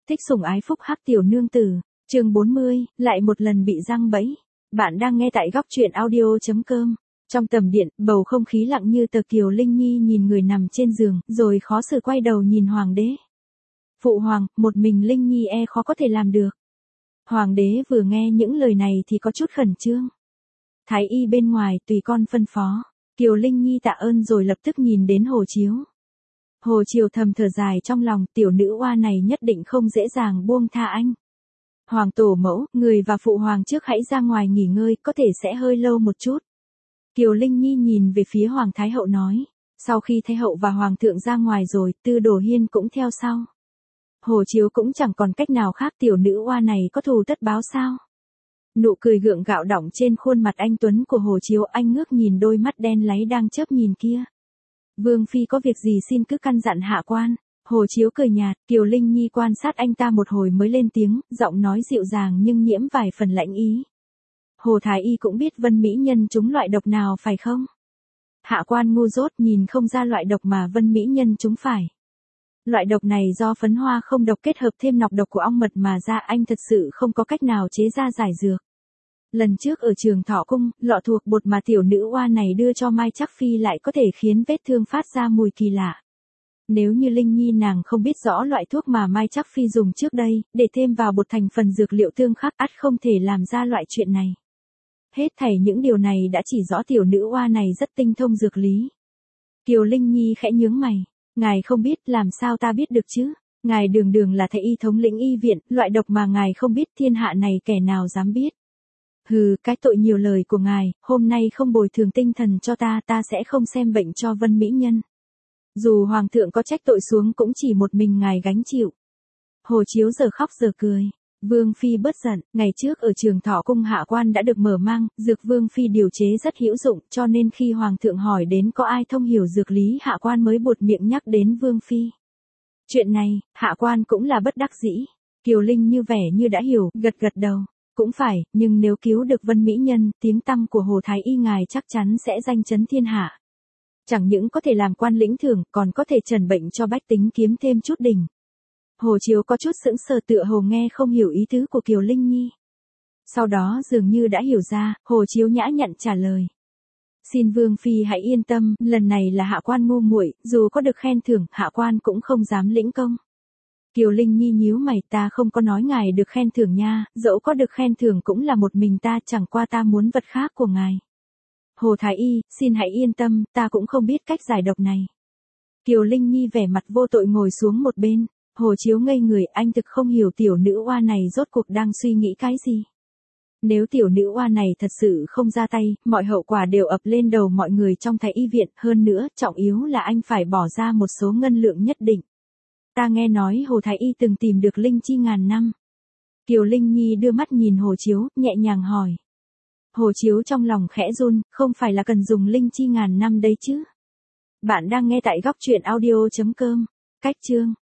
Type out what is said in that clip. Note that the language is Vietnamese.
Thích sủng ái phúc hắc tiểu nương tử, chương 40, lại một lần bị giăng bẫy. Bạn đang nghe tại góc truyện audio.com. Trong tầm điện, bầu không khí lặng như tờ. Kiều Linh Nhi nhìn người nằm trên giường, rồi khó xử quay đầu nhìn hoàng đế. Phụ hoàng, một mình Linh Nhi khó có thể làm được. Hoàng đế vừa nghe những lời này thì có chút khẩn trương. Thái y bên ngoài, tùy con phân phó. Kiều Linh Nhi tạ ơn rồi lập tức nhìn đến Hồ Chiếu. Hồ Triều thầm thở dài trong lòng, tiểu nữ oa này nhất định không dễ dàng buông tha anh. Hoàng tổ mẫu, người và phụ hoàng trước hãy ra ngoài nghỉ ngơi, có thể sẽ hơi lâu một chút. Kiều Linh Nhi nhìn về phía Hoàng Thái Hậu nói. Sau khi Thái Hậu và Hoàng thượng ra ngoài rồi, Tư Đồ Hiên cũng theo sau. Hồ Chiếu cũng chẳng còn cách nào khác, tiểu nữ oa này có thù tất báo sao? Nụ cười gượng gạo đọng trên khuôn mặt anh tuấn của Hồ Chiếu, anh ngước nhìn đôi mắt đen láy đang chớp nhìn kia. Vương phi có việc gì xin cứ căn dặn hạ quan. Hồ Chiếu cười nhạt, Kiều Linh Nhi quan sát anh ta một hồi mới lên tiếng, giọng nói dịu dàng nhưng nhiễm vài phần lãnh ý. Hồ Thái Y cũng biết Vân Mỹ Nhân trúng loại độc nào phải không? Hạ quan ngu dốt nhìn không ra loại độc mà Vân Mỹ Nhân trúng phải. Loại độc này do phấn hoa không độc kết hợp thêm nọc độc của ong mật mà ra, anh thật sự không có cách nào chế ra giải dược. Lần trước ở Trường Thọ Cung, lọ thuộc bột mà tiểu nữ oa này đưa cho Mai Trắc Phi lại có thể khiến vết thương phát ra mùi kỳ lạ. Nếu như Linh Nhi nàng không biết rõ loại thuốc mà Mai Trắc Phi dùng trước đây, để thêm vào bột thành phần dược liệu tương khắc, ắt không thể làm ra loại chuyện này. Hết thảy những điều này đã chỉ rõ tiểu nữ oa này rất tinh thông dược lý. Kiều Linh Nhi khẽ nhướng mày, ngài không biết, làm sao ta biết được chứ? Ngài đường đường là thầy y thống lĩnh y viện, loại độc mà ngài không biết thiên hạ này kẻ nào dám biết. Hừ, cái tội nhiều lời của ngài, hôm nay không bồi thường tinh thần cho ta, ta sẽ không xem bệnh cho Vân Mỹ Nhân. Dù hoàng thượng có trách tội xuống cũng chỉ một mình ngài gánh chịu. Hồ Chiếu giờ khóc giờ cười. Vương phi bớt giận, ngày trước ở Trường Thọ Cung hạ quan đã được mở mang, dược Vương phi điều chế rất hữu dụng, cho nên khi hoàng thượng hỏi đến có ai thông hiểu dược lý, hạ quan mới buột miệng nhắc đến Vương phi. Chuyện này, hạ quan cũng là bất đắc dĩ. Kiều Linh như vẻ như đã hiểu, gật gật đầu. Cũng phải, nhưng nếu cứu được Vân Mỹ Nhân, tiếng tăm của Hồ Thái Y ngài chắc chắn sẽ danh chấn thiên hạ. Chẳng những có thể làm quan lĩnh thưởng, còn có thể trần bệnh cho bách tính kiếm thêm chút đỉnh. Hồ Chiếu có chút sững sờ, tựa hồ nghe không hiểu ý tứ của Kiều Linh Nhi. Sau đó dường như đã hiểu ra, Hồ Chiếu nhã nhặn trả lời. Xin Vương phi hãy yên tâm, lần này là hạ quan ngu muội, dù có được khen thưởng, hạ quan cũng không dám lĩnh công. Kiều Linh Nhi nhíu mày, ta không có nói ngài được khen thưởng nha, dẫu có được khen thưởng cũng là một mình ta, chẳng qua ta muốn vật khác của ngài. Hồ Thái Y, xin hãy yên tâm, ta cũng không biết cách giải độc này. Kiều Linh Nhi vẻ mặt vô tội ngồi xuống một bên. Hồ Chiếu ngây người, anh thực không hiểu tiểu nữ oa này rốt cuộc đang suy nghĩ cái gì. Nếu tiểu nữ oa này thật sự không ra tay, mọi hậu quả đều ập lên đầu mọi người trong Thái Y viện, hơn nữa, trọng yếu là anh phải bỏ ra một số ngân lượng nhất định. Ta nghe nói Hồ Thái Y từng tìm được linh chi ngàn năm. Kiều Linh Nhi đưa mắt nhìn Hồ Chiếu, nhẹ nhàng hỏi. Hồ Chiếu trong lòng khẽ run, không phải là cần dùng linh chi ngàn năm đấy chứ? Bạn đang nghe tại góc truyện audio.com. Cách chương